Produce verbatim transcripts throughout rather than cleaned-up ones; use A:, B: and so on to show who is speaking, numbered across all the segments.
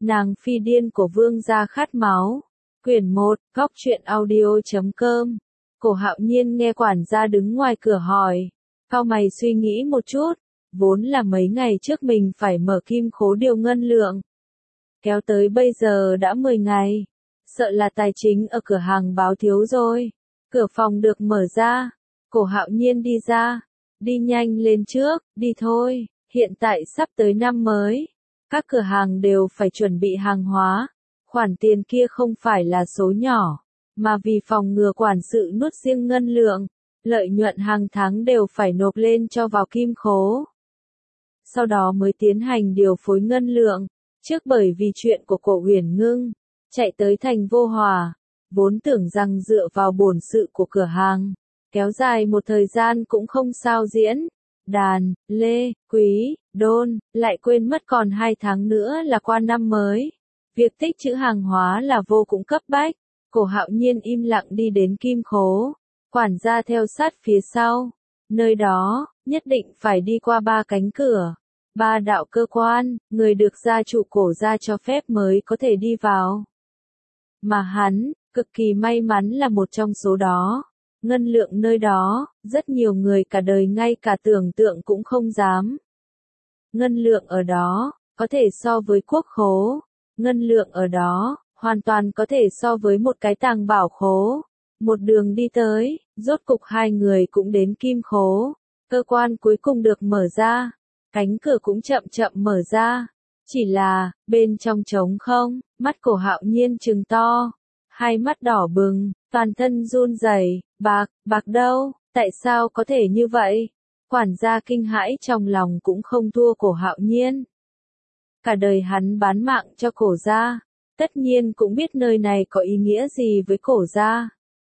A: Nàng phi điên của vương gia khát máu. Quyển một, góc truyện audio.com. Cổ Hạo Nhiên nghe quản gia đứng ngoài cửa hỏi. Cau mày suy nghĩ một chút. Vốn là mấy ngày trước mình phải mở kim khố điều ngân lượng. Kéo tới bây giờ đã mười ngày. Sợ là tài chính ở cửa hàng báo thiếu rồi. Cửa phòng được mở ra. Cổ Hạo Nhiên đi ra. Đi nhanh lên trước, đi thôi. Hiện tại sắp tới năm mới. Các cửa hàng đều phải chuẩn bị hàng hóa. Khoản tiền kia không phải là số nhỏ. Mà vì phòng ngừa quản sự nuốt riêng ngân lượng. Lợi nhuận hàng tháng đều phải nộp lên cho vào kim khố. Sau đó mới tiến hành điều phối ngân lượng. Trước bởi vì chuyện của cổ Huyền Ngưng. Chạy tới thành Vô Hòa. Vốn tưởng rằng dựa vào bổn sự của cửa hàng. Kéo dài một thời gian cũng không sao diễn. Đàn, Lê, Quý, Đôn, lại quên mất còn hai tháng nữa là qua năm mới. Việc tích trữ hàng hóa là vô cùng cấp bách. Cổ Hạo Nhiên im lặng đi đến kim khố. Quản gia theo sát phía sau. Nơi đó, nhất định phải đi qua ba cánh cửa. Ba đạo cơ quan, người được gia chủ cổ gia cho phép mới có thể đi vào. Mà hắn, cực kỳ may mắn là một trong số đó. Ngân lượng nơi đó, rất nhiều người cả đời ngay cả tưởng tượng cũng không dám. Ngân lượng ở đó, có thể so với quốc khố. Ngân lượng ở đó, hoàn toàn có thể so với một cái tàng bảo khố. Một đường đi tới, rốt cục hai người cũng đến kim khố. Cơ quan cuối cùng được mở ra. Cánh cửa cũng chậm chậm mở ra. Chỉ là, bên trong trống không, mắt Cổ Hạo Nhiên trừng to. Hai mắt đỏ bừng, toàn thân run rẩy. Bạc, bạc đâu, tại sao có thể như vậy? Quản gia kinh hãi trong lòng cũng không thua Cổ Hạo Nhiên. Cả đời hắn bán mạng cho cổ gia, tất nhiên cũng biết nơi này có ý nghĩa gì với cổ gia.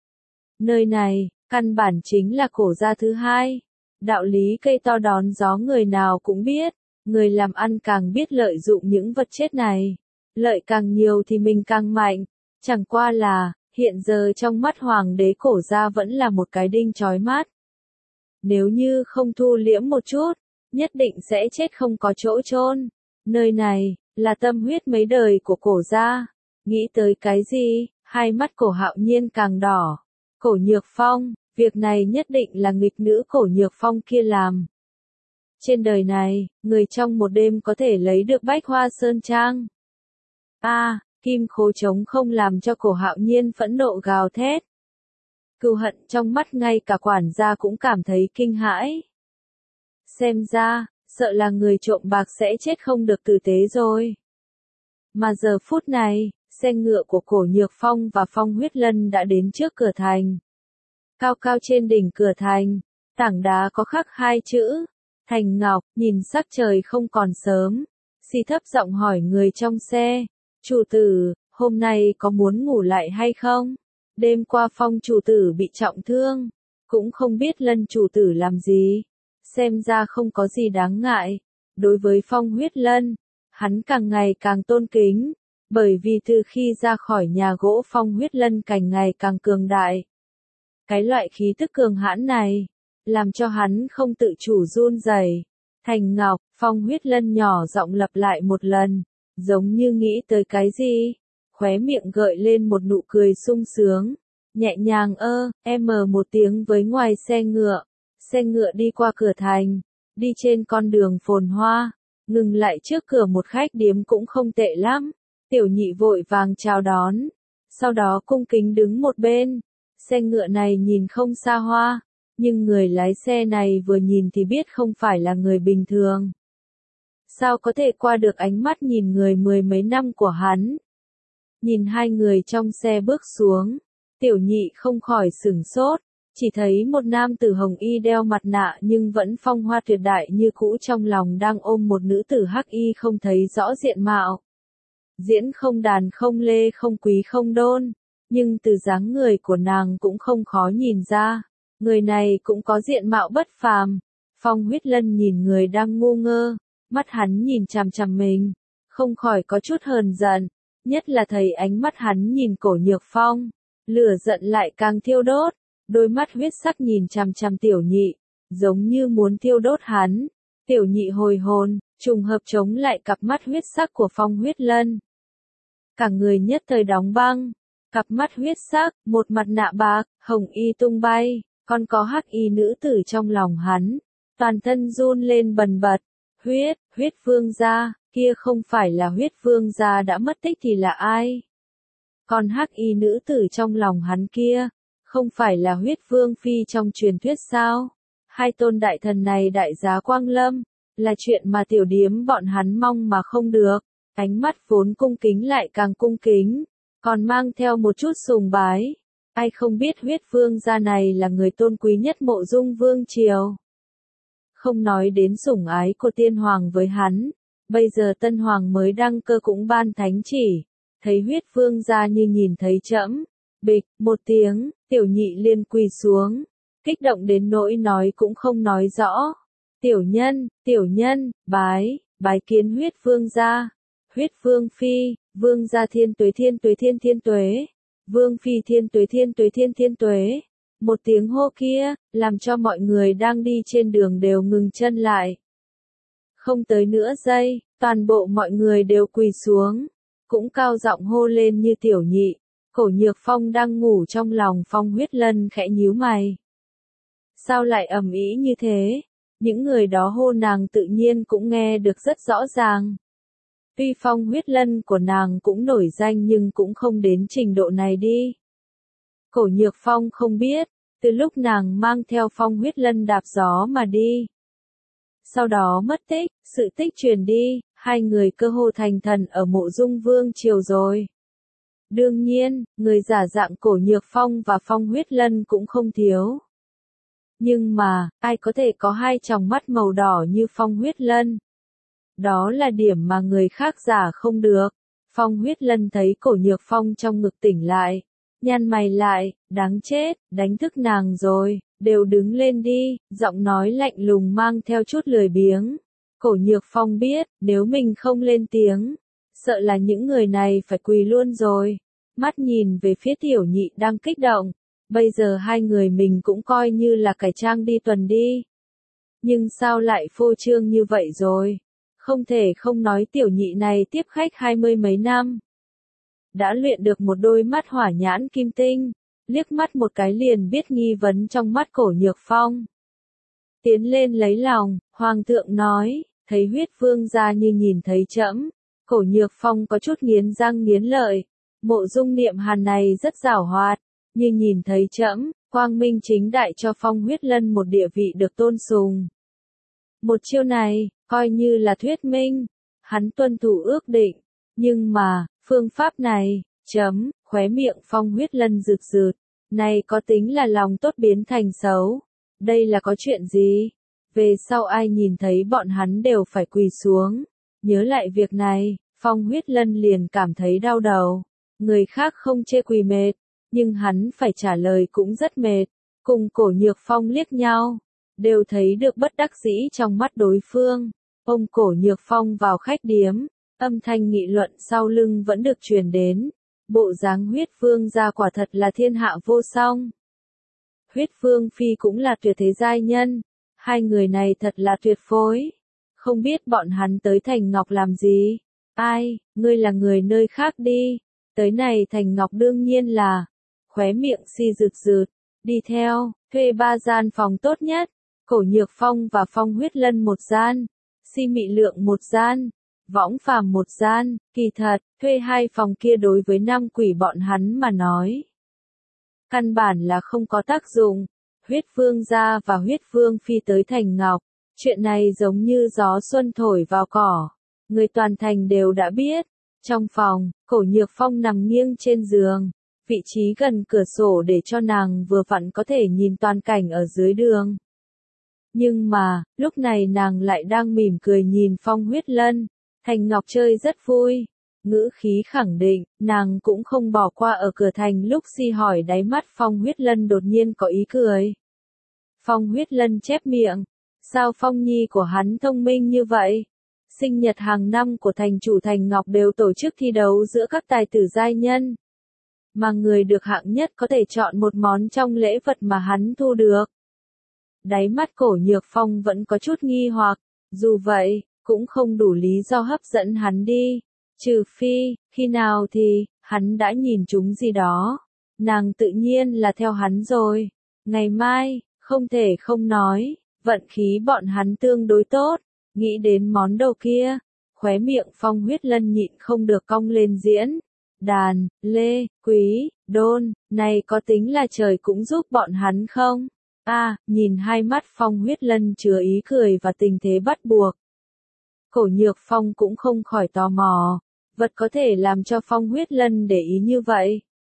A: Nơi này, căn bản chính là cổ gia thứ hai. Đạo lý cây to đón gió người nào cũng biết, người làm ăn càng biết lợi dụng những vật chết này. Lợi càng nhiều thì mình càng mạnh, chẳng qua là, hiện giờ trong mắt hoàng đế cổ gia vẫn là một cái đinh chói mắt. Nếu như không thu liễm một chút, nhất định sẽ chết không có chỗ chôn. Nơi này, là tâm huyết mấy đời của cổ gia. Nghĩ tới cái gì, hai mắt Cổ Hạo Nhiên càng đỏ. Cổ Nhược Phong, việc này nhất định là nghịch nữ Cổ Nhược Phong kia làm. Trên đời này, người trong một đêm có thể lấy được Bách Hoa Sơn Trang. A, à, kim khố trống không làm cho Cổ Hạo Nhiên phẫn nộ gào thét. Cừu hận trong mắt ngay cả quản gia cũng cảm thấy kinh hãi. Xem ra, sợ là người trộm bạc sẽ chết không được tử tế rồi. Mà giờ phút này, xe ngựa của Cổ Nhược Phong và Phong Huyết Lân đã đến trước cửa thành. Cao cao trên đỉnh cửa thành, tảng đá có khắc hai chữ, Thành Ngọc, nhìn sắc trời không còn sớm. Si thấp giọng hỏi người trong xe, chủ tử, hôm nay có muốn ngủ lại hay không? Đêm qua Phong chủ tử bị trọng thương, cũng không biết Lân chủ tử làm gì. Xem ra không có gì đáng ngại. Đối với Phong Huyết Lân, hắn càng ngày càng tôn kính, bởi vì từ khi ra khỏi nhà gỗ Phong Huyết Lân càng ngày càng cường đại. Cái loại khí tức cường hãn này, làm cho hắn không tự chủ run rẩy. Thành Ngọc, Phong Huyết Lân nhỏ giọng lặp lại một lần, giống như nghĩ tới cái gì, khóe miệng gợi lên một nụ cười sung sướng, nhẹ nhàng ơ, em mờ một tiếng với ngoài xe ngựa. Xe ngựa đi qua cửa thành, đi trên con đường phồn hoa, ngừng lại trước cửa một khách điếm cũng không tệ lắm. Tiểu Nhị vội vàng chào đón, sau đó cung kính đứng một bên. Xe ngựa này nhìn không xa hoa, nhưng người lái xe này vừa nhìn thì biết không phải là người bình thường. Sao có thể qua được ánh mắt nhìn người mười mấy năm của hắn? Nhìn hai người trong xe bước xuống, Tiểu Nhị không khỏi sửng sốt. Chỉ thấy một nam tử hồng y đeo mặt nạ nhưng vẫn phong hoa tuyệt đại như cũ, trong lòng đang ôm một nữ tử hắc y không thấy rõ diện mạo. Diễn không đàn không lê không quý không đôn, nhưng từ dáng người của nàng cũng không khó nhìn ra. Người này cũng có diện mạo bất phàm. Phong Huyết Lân nhìn người đang ngu ngơ, mắt hắn nhìn chằm chằm mình, không khỏi có chút hờn giận, nhất là thấy ánh mắt hắn nhìn Cổ Nhược Phong, lửa giận lại càng thiêu đốt. Đôi mắt huyết sắc nhìn chằm chằm Tiểu Nhị, giống như muốn thiêu đốt hắn. Tiểu Nhị hồi hồn, trùng hợp chống lại cặp mắt huyết sắc của Phong Huyết Lân. cả người nhất thời đóng băng, cặp mắt huyết sắc, một mặt nạ bạc, hồng y tung bay, còn có hắc y nữ tử trong lòng hắn, toàn thân run lên bần bật, huyết, huyết vương gia, kia không phải là huyết vương gia đã mất tích thì là ai? Còn hắc y nữ tử trong lòng hắn kia, không phải là huyết vương phi trong truyền thuyết sao? Hai tôn đại thần này đại giá quang lâm, là chuyện mà tiểu điếm bọn hắn mong mà không được, ánh mắt vốn cung kính lại càng cung kính, còn mang theo một chút sùng bái. Ai không biết huyết vương gia này là người tôn quý nhất mộ dung vương triều. Không nói đến sủng ái của tiên hoàng với hắn, bây giờ tân hoàng mới đăng cơ cũng ban thánh chỉ, thấy huyết vương gia như nhìn thấy trẫm, bịch, một tiếng, tiểu nhị liền quỳ xuống, kích động đến nỗi nói cũng không nói rõ. Tiểu nhân, tiểu nhân, bái, bái kiến huyết vương gia, huyết vương phi, vương gia thiên tuế thiên tuế thiên thiên tuế, vương phi thiên tuế thiên tuế thiên thiên tuế. Một tiếng hô kia, làm cho mọi người đang đi trên đường đều ngừng chân lại. Không tới nửa giây, toàn bộ mọi người đều quỳ xuống, cũng cao giọng hô lên như tiểu nhị. Cổ Nhược Phong đang ngủ trong lòng Phong Huyết Lân khẽ nhíu mày. Sao lại ầm ĩ như thế? Những người đó hô nàng tự nhiên cũng nghe được rất rõ ràng. Tuy Phong Huyết Lân của nàng cũng nổi danh nhưng cũng không đến trình độ này đi. Cổ Nhược Phong không biết, từ lúc nàng mang theo Phong Huyết Lân đạp gió mà đi. Sau đó mất tích, sự tích truyền đi, hai người cơ hồ thành thần ở mộ dung vương triều rồi. Đương nhiên, người giả dạng Cổ Nhược Phong và Phong Huyết Lân cũng không thiếu. Nhưng mà, ai có thể có hai tròng mắt màu đỏ như Phong Huyết Lân? Đó là điểm mà người khác giả không được. Phong Huyết Lân thấy Cổ Nhược Phong trong ngực tỉnh lại, nhăn mày lại, đáng chết, đánh thức nàng rồi, đều đứng lên đi, giọng nói lạnh lùng mang theo chút lười biếng. Cổ Nhược Phong biết, nếu mình không lên tiếng, sợ là những người này phải quỳ luôn rồi. Mắt nhìn về phía tiểu nhị đang kích động, bây giờ hai người mình cũng coi như là cải trang đi tuần đi. Nhưng sao lại phô trương như vậy rồi? Không thể không nói tiểu nhị này tiếp khách hai mươi mấy năm. Đã luyện được một đôi mắt hỏa nhãn kim tinh, liếc mắt một cái liền biết nghi vấn trong mắt Cổ Nhược Phong. Tiến lên lấy lòng, Hoàng thượng nói, thấy huyết vương gia như nhìn thấy trẫm. Cổ Nhược Phong có chút nghiến răng nghiến lợi, mộ dung niệm hàn này rất giảo hoạt, như nhìn thấy trẫm, quang minh chính đại cho Phong Huyết Lân một địa vị được tôn sùng. Một chiêu này, coi như là thuyết minh, hắn tuân thủ ước định, nhưng mà, phương pháp này, chấm, khóe miệng Phong Huyết Lân rực rực, này có tính là lòng tốt biến thành xấu, đây là có chuyện gì? Về sau ai nhìn thấy bọn hắn đều phải quỳ xuống, nhớ lại việc này, Phong Huyết Lân liền cảm thấy đau đầu, người khác không chê quỳ mệt, nhưng hắn phải trả lời cũng rất mệt, cùng Cổ Nhược Phong liếc nhau, đều thấy được bất đắc dĩ trong mắt đối phương. Ông Cổ Nhược Phong vào khách điếm, âm thanh nghị luận sau lưng vẫn được truyền đến, bộ dáng huyết vương gia quả thật là thiên hạ vô song. Huyết vương phi cũng là tuyệt thế giai nhân, hai người này thật là tuyệt phối. Không biết bọn hắn tới Thành Ngọc làm gì? Ai, ngươi là người nơi khác đi, tới này Thành Ngọc đương nhiên là, khóe miệng si rực rực, đi theo, thuê ba gian phòng tốt nhất, Cổ Nhược Phong và Phong Huyết Lân một gian, Si Mị Lượng một gian, Võng Phàm một gian, kỳ thật, thuê hai phòng kia đối với năm quỷ bọn hắn mà nói. Căn bản là không có tác dụng, huyết vương gia và huyết vương phi tới Thành Ngọc, chuyện này giống như gió xuân thổi vào cỏ, người toàn thành đều đã biết. Trong phòng, Cổ Nhược Phong nằm nghiêng trên giường, vị trí gần cửa sổ để cho nàng vừa vặn có thể nhìn toàn cảnh ở dưới đường. Nhưng mà, lúc này nàng lại đang mỉm cười nhìn Phong Huyết Lân, Thành Ngọc chơi rất vui. Ngữ khí khẳng định, nàng cũng không bỏ qua ở cửa thành lúc Si hỏi đáy mắt Phong Huyết Lân đột nhiên có ý cười. Phong Huyết Lân chép miệng, sao Phong Nhi của hắn thông minh như vậy? Sinh nhật hàng năm của thành chủ Thành Ngọc đều tổ chức thi đấu giữa các tài tử giai nhân. Mà người được hạng nhất có thể chọn một món trong lễ vật mà hắn thu được. Đáy mắt Cổ Nhược Phong vẫn có chút nghi hoặc, dù vậy, cũng không đủ lý do hấp dẫn hắn đi. Trừ phi, khi nào thì, hắn đã nhìn chúng gì đó. Nàng tự nhiên là theo hắn rồi. Ngày mai, không thể không nói, vận khí bọn hắn tương đối tốt. Nghĩ đến món đồ kia, khóe miệng Phong Huyết Lân nhịn không được cong lên diễn. Đàn, lê, quý, đôn, này có tính là trời cũng giúp bọn hắn không? A, à, nhìn hai mắt Phong Huyết Lân chứa ý cười và tình thế bắt buộc. Cổ Nhược Phong cũng không khỏi tò mò, vật có thể làm cho Phong Huyết Lân để ý như vậy.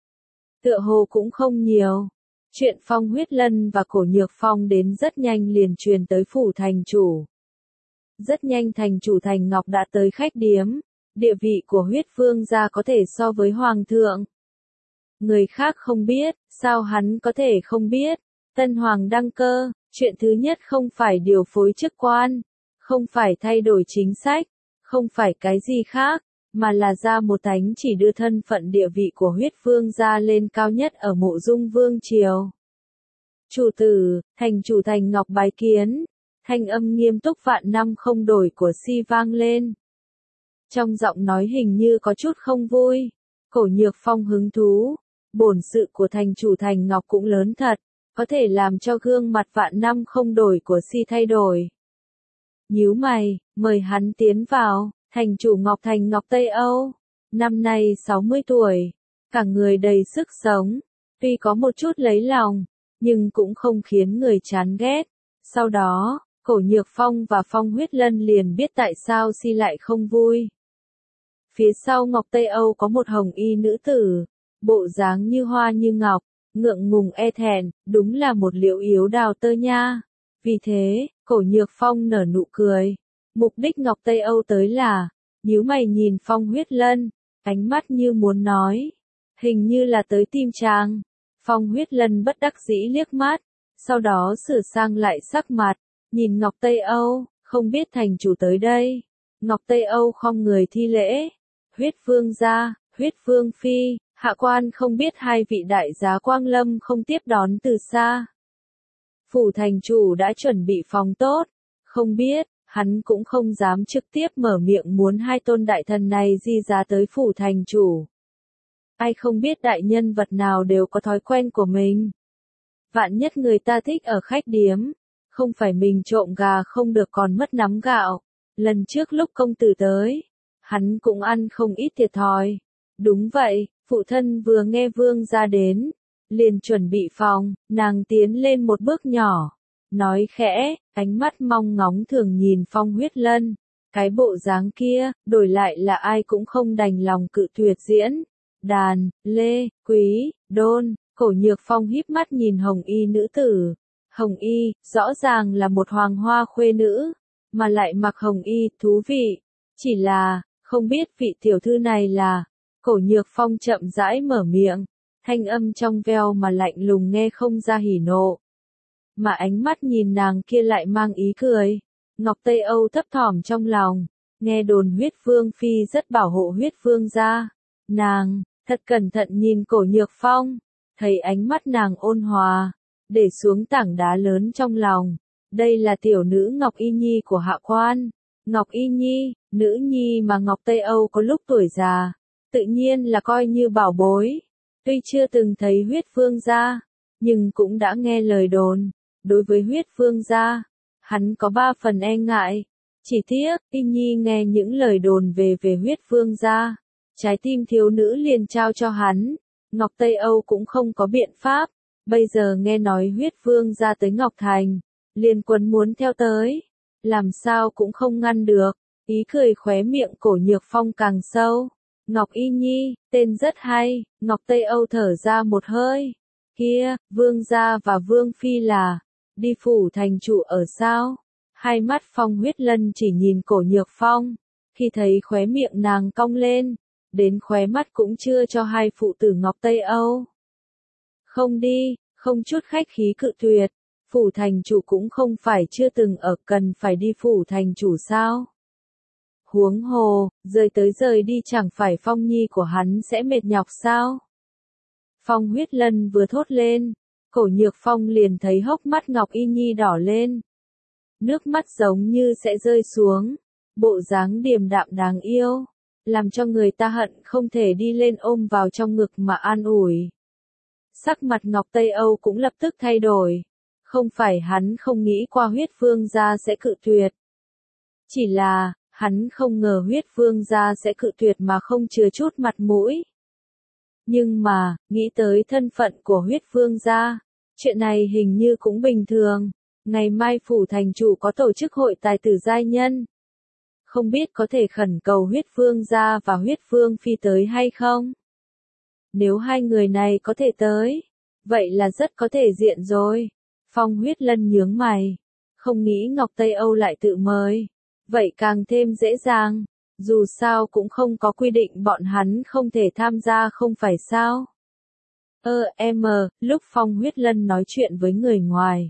A: Tựa hồ cũng không nhiều. Chuyện Phong Huyết Lân và Cổ Nhược Phong đến rất nhanh liền truyền tới phủ thành chủ. Rất nhanh thành chủ Thành Ngọc đã tới khách điếm, địa vị của Huyết Vương gia có thể so với Hoàng thượng. Người khác không biết, sao hắn có thể không biết? Tân Hoàng đăng cơ, chuyện thứ nhất không phải điều phối chức quan, không phải thay đổi chính sách, không phải cái gì khác, mà là ra một thánh chỉ đưa thân phận địa vị của Huyết Vương gia lên cao nhất ở Mộ Dung Vương triều. Chủ tử, thành chủ Thành Ngọc bái kiến, thanh âm nghiêm túc vạn năm không đổi của Si vang lên. Trong giọng nói hình như có chút không vui. Cổ Nhược Phong hứng thú, bổn sự của thành chủ Thành Ngọc cũng lớn thật, có thể làm cho gương mặt vạn năm không đổi của Si thay đổi. Nhíu mày, mời hắn tiến vào. Thành chủ Ngọc Thành Ngọc Tây Âu, năm nay sáu mươi tuổi, cả người đầy sức sống, tuy có một chút lấy lòng, nhưng cũng không khiến người chán ghét. Sau đó, Cổ Nhược Phong và Phong Huyết Lân liền biết tại sao Si lại không vui. Phía sau Ngọc Tây Âu có một hồng y nữ tử, bộ dáng như hoa như ngọc, ngượng ngùng e thẹn, đúng là một liễu yếu đào tơ nha. Vì thế, Cổ Nhược Phong nở nụ cười. Mục đích Ngọc Tây Âu tới là, nhíu mày nhìn Phong Huyết Lân, ánh mắt như muốn nói, hình như là tới tim chàng. Phong Huyết Lân bất đắc dĩ liếc mắt, sau đó sửa sang lại sắc mặt, nhìn Ngọc Tây Âu, không biết thành chủ tới đây. Ngọc Tây Âu khom người thi lễ, Huyết Vương gia, Huyết Vương phi, hạ quan không biết hai vị đại giá quang lâm không tiếp đón từ xa. Phủ thành chủ đã chuẩn bị phòng tốt, không biết. Hắn cũng không dám trực tiếp mở miệng muốn hai tôn đại thần này di giá tới phủ thành chủ. Ai không biết đại nhân vật nào đều có thói quen của mình. Vạn nhất người ta thích ở khách điếm, không phải mình trộm gà không được còn mất nắm gạo. Lần trước lúc công tử tới, hắn cũng ăn không ít thiệt thòi. Đúng vậy, phụ thân vừa nghe vương gia đến, liền chuẩn bị phòng, nàng tiến lên một bước nhỏ. Nói khẽ, ánh mắt mong ngóng thường nhìn Phong Huyết Lân. Cái bộ dáng kia, đổi lại là ai cũng không đành lòng cự tuyệt diễn. Đàn, lê, quý, đôn, Cổ Nhược Phong híp mắt nhìn hồng y nữ tử. Hồng y, rõ ràng là một hoàng hoa khuê nữ, mà lại mặc hồng y, thú vị. Chỉ là, không biết vị tiểu thư này là. Cổ Nhược Phong chậm rãi mở miệng, thanh âm trong veo mà lạnh lùng nghe không ra hỉ nộ. Mà ánh mắt nhìn nàng kia lại mang ý cười. Ngọc Tây Âu thấp thỏm trong lòng, nghe đồn Huyết Vương phi rất bảo hộ Huyết Vương gia. Nàng, thật cẩn thận nhìn Cổ Nhược Phong, thấy ánh mắt nàng ôn hòa, để xuống tảng đá lớn trong lòng. Đây là tiểu nữ Ngọc Y Nhi của hạ quan. Ngọc Y Nhi, nữ nhi mà Ngọc Tây Âu có lúc tuổi già, tự nhiên là coi như bảo bối. Tuy chưa từng thấy Huyết Vương gia, nhưng cũng đã nghe lời đồn. Đối với Huyết Vương gia, hắn có ba phần e ngại. Chỉ tiếc, Y Nhi nghe những lời đồn về về Huyết Vương gia, trái tim thiếu nữ liền trao cho hắn. Ngọc Tây Âu cũng không có biện pháp. Bây giờ nghe nói Huyết Vương gia tới Ngọc Thành, liền quấn muốn theo tới. Làm sao cũng không ngăn được. Ý cười khóe miệng Cổ Nhược Phong càng sâu. Ngọc Y Nhi, tên rất hay. Ngọc Tây Âu thở ra một hơi. Kia, Vương gia và Vương phi là đi phủ thành chủ ở sao? Hai mắt Phong Huyết Lân chỉ nhìn Cổ Nhược Phong, khi thấy khóe miệng nàng cong lên, đến khóe mắt cũng chưa cho hai phụ tử Ngọc Tây Âu. Không đi, không chút khách khí cự tuyệt, phủ thành chủ cũng không phải chưa từng ở, cần phải đi phủ thành chủ sao? Huống hồ, rời tới rời đi chẳng phải Phong Nhi của hắn sẽ mệt nhọc sao? Phong Huyết Lân vừa thốt lên, Cổ Nhược Phong liền thấy hốc mắt Ngọc Y Nhi đỏ lên. Nước mắt giống như sẽ rơi xuống, bộ dáng điềm đạm đáng yêu. làm cho người ta hận không thể đi lên ôm vào trong ngực mà an ủi. Sắc mặt Ngọc Tây Âu cũng lập tức thay đổi. Không phải hắn không nghĩ qua huyết vương gia sẽ cự tuyệt. Chỉ là, hắn không ngờ huyết vương gia sẽ cự tuyệt mà không chừa chút mặt mũi. Nhưng mà, nghĩ tới thân phận của huyết vương gia, chuyện này hình như cũng bình thường. Ngày mai phủ thành chủ có tổ chức hội tài tử giai nhân. Không biết có thể khẩn cầu huyết vương gia và huyết vương phi tới hay không? Nếu hai người này có thể tới, vậy là rất có thể diện rồi. Phong Huyết Lân nhướng mày, không nghĩ Ngọc Tây Âu lại tự mời. Vậy càng thêm dễ dàng, dù sao cũng không có quy định bọn hắn không thể tham gia không phải sao. Ơ em, lúc Phong Huyết Lân nói chuyện với người ngoài.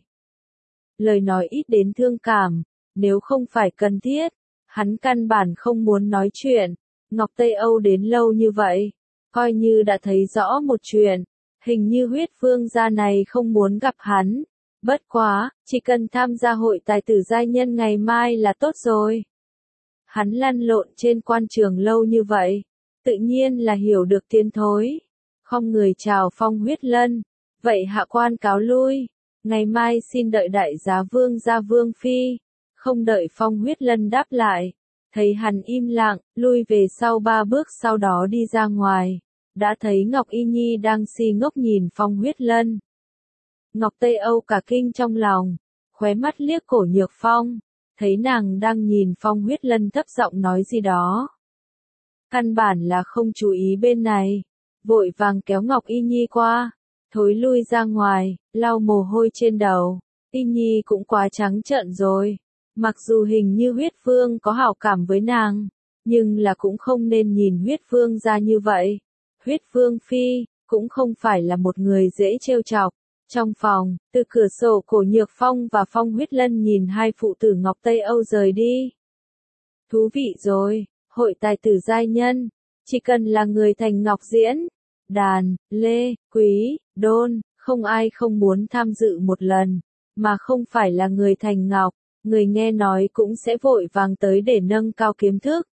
A: Lời nói ít đến thương cảm, nếu không phải cần thiết, hắn căn bản không muốn nói chuyện. Ngọc Tây Âu đến lâu như vậy, coi như đã thấy rõ một chuyện, hình như huyết vương gia này không muốn gặp hắn. Bất quá, chỉ cần tham gia hội tài tử giai nhân ngày mai là tốt rồi. Hắn lăn lộn trên quan trường lâu như vậy, tự nhiên là hiểu được tiến thối. Không người chào Phong Huyết Lân, vậy hạ quan cáo lui, ngày mai xin đợi đại giá vương gia vương phi. Không đợi Phong Huyết Lân đáp lại, thấy hắn im lặng, lui về sau ba bước sau đó đi ra ngoài, đã thấy Ngọc Y Nhi đang si ngốc nhìn Phong Huyết Lân. Ngọc Tây Âu cả kinh trong lòng, khóe mắt liếc Cổ Nhược Phong, thấy nàng đang nhìn Phong Huyết Lân thấp giọng nói gì đó. Căn bản là không chú ý bên này, vội vàng kéo Ngọc Y Nhi qua, thối lui ra ngoài, lau mồ hôi trên đầu. Y Nhi cũng quá trắng trợn rồi, mặc dù hình như huyết vương có hảo cảm với nàng, nhưng là cũng không nên nhìn huyết vương ra như vậy. Huyết vương phi, cũng không phải là một người dễ trêu chọc. Trong phòng, từ cửa sổ Cổ Nhược Phong và Phong Huyết Lân nhìn hai phụ tử Ngọc Tây Âu rời đi. Thú vị rồi, hội tài tử giai nhân, chỉ cần là người thành Ngọc Diễn, Đàn, Lê, Quý, Đôn, không ai không muốn tham dự một lần, mà không phải là người thành Ngọc, người nghe nói cũng sẽ vội vàng tới để nâng cao kiến thức.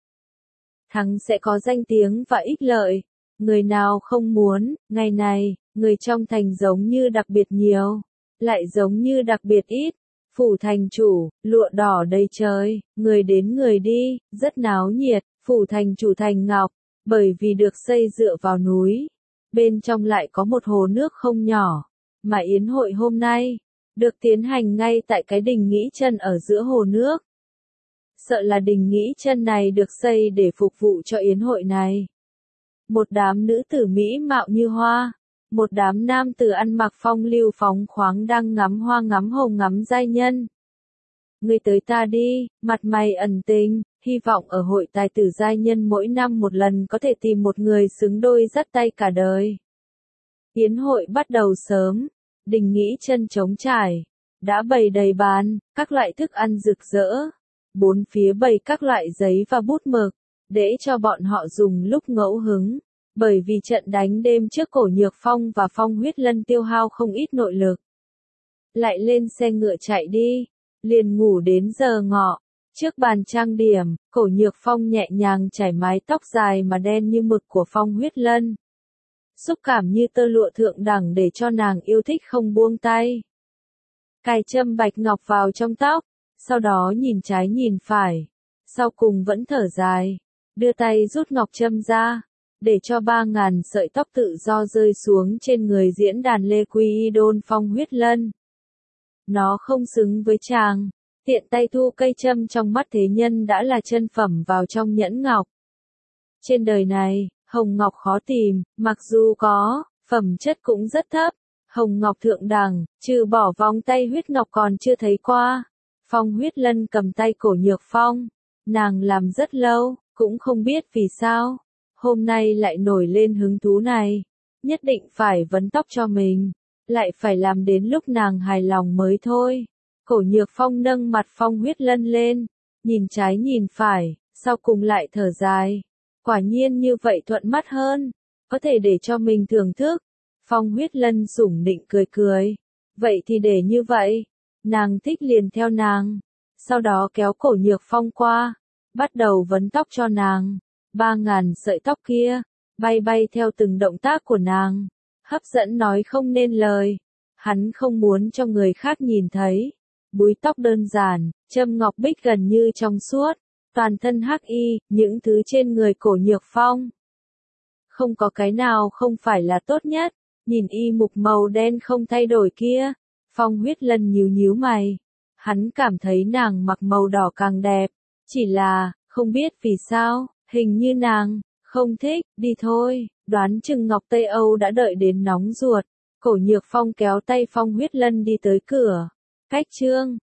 A: Thắng sẽ có danh tiếng và ích lợi, người nào không muốn, ngày này, người trong thành giống như đặc biệt nhiều, lại giống như đặc biệt ít. Phủ thành chủ, lụa đỏ đầy trời, người đến người đi, rất náo nhiệt. Phủ thành chủ thành Ngọc, bởi vì được xây dựa vào núi, bên trong lại có một hồ nước không nhỏ, mà yến hội hôm nay được tiến hành ngay tại cái đình Nghĩ Chân ở giữa hồ nước. Sợ là đình Nghĩ Chân này được xây để phục vụ cho yến hội này. Một đám nữ tử mỹ mạo như hoa, một đám nam tử ăn mặc phong lưu phóng khoáng đang ngắm hoa ngắm hồng ngắm giai nhân. Ngươi tới ta đi, mặt mày ẩn tình, hy vọng ở hội tài tử giai nhân mỗi năm một lần có thể tìm một người xứng đôi dắt tay cả đời. Yến hội bắt đầu sớm, đình Nghĩ Chân trống trải, đã bày đầy bàn, các loại thức ăn rực rỡ, bốn phía bày các loại giấy và bút mực, để cho bọn họ dùng lúc ngẫu hứng, bởi vì trận đánh đêm trước Cổ Nhược Phong và Phong Huyết Lân tiêu hao không ít nội lực. Lại lên xe ngựa chạy đi, liền ngủ đến giờ ngọ. Trước bàn trang điểm, Cổ Nhược Phong nhẹ nhàng chải mái tóc dài mà đen như mực của Phong Huyết Lân. Xúc cảm như tơ lụa thượng đẳng để cho nàng yêu thích không buông tay. Cài châm bạch ngọc vào trong tóc, sau đó nhìn trái nhìn phải, sau cùng vẫn thở dài, đưa tay rút ngọc châm ra, để cho ba ngàn sợi tóc tự do rơi xuống trên người diễn đàn Lê Quy Đôn Phong Huyết Lân. Nó không xứng với chàng. Tiện tay thu cây châm trong mắt thế nhân đã là chân phẩm vào trong nhẫn ngọc. Trên đời này, hồng ngọc khó tìm, mặc dù có, phẩm chất cũng rất thấp. Hồng ngọc thượng đẳng, trừ bỏ vòng tay huyết ngọc còn chưa thấy qua. Phong Huyết Lân cầm tay Cổ Nhược Phong, nàng làm rất lâu, cũng không biết vì sao. Hôm nay lại nổi lên hứng thú này, nhất định phải vấn tóc cho mình, lại phải làm đến lúc nàng hài lòng mới thôi. Cổ Nhược Phong nâng mặt Phong Huyết Lân lên, nhìn trái nhìn phải, sau cùng lại thở dài. Quả nhiên như vậy thuận mắt hơn, có thể để cho mình thưởng thức. Phong Huyết Lân sủng nịnh cười cười. Vậy thì để như vậy, nàng thích liền theo nàng. Sau đó kéo Cổ Nhược Phong qua, bắt đầu vấn tóc cho nàng. Ba ngàn sợi tóc kia, bay bay theo từng động tác của nàng, hấp dẫn nói không nên lời. Hắn không muốn cho người khác nhìn thấy. Búi tóc đơn giản, châm ngọc bích gần như trong suốt, toàn thân hắc y, những thứ trên người Cổ Nhược Phong. Không có cái nào không phải là tốt nhất, nhìn y mục màu đen không thay đổi kia. Phong Huyết Lân nhíu nhíu mày. Hắn cảm thấy nàng mặc màu đỏ càng đẹp, chỉ là, không biết vì sao, hình như nàng, không thích, đi thôi, đoán chừng Ngọc Tây Âu đã đợi đến nóng ruột. Cổ Nhược Phong kéo tay Phong Huyết Lân đi tới cửa. Cách Trương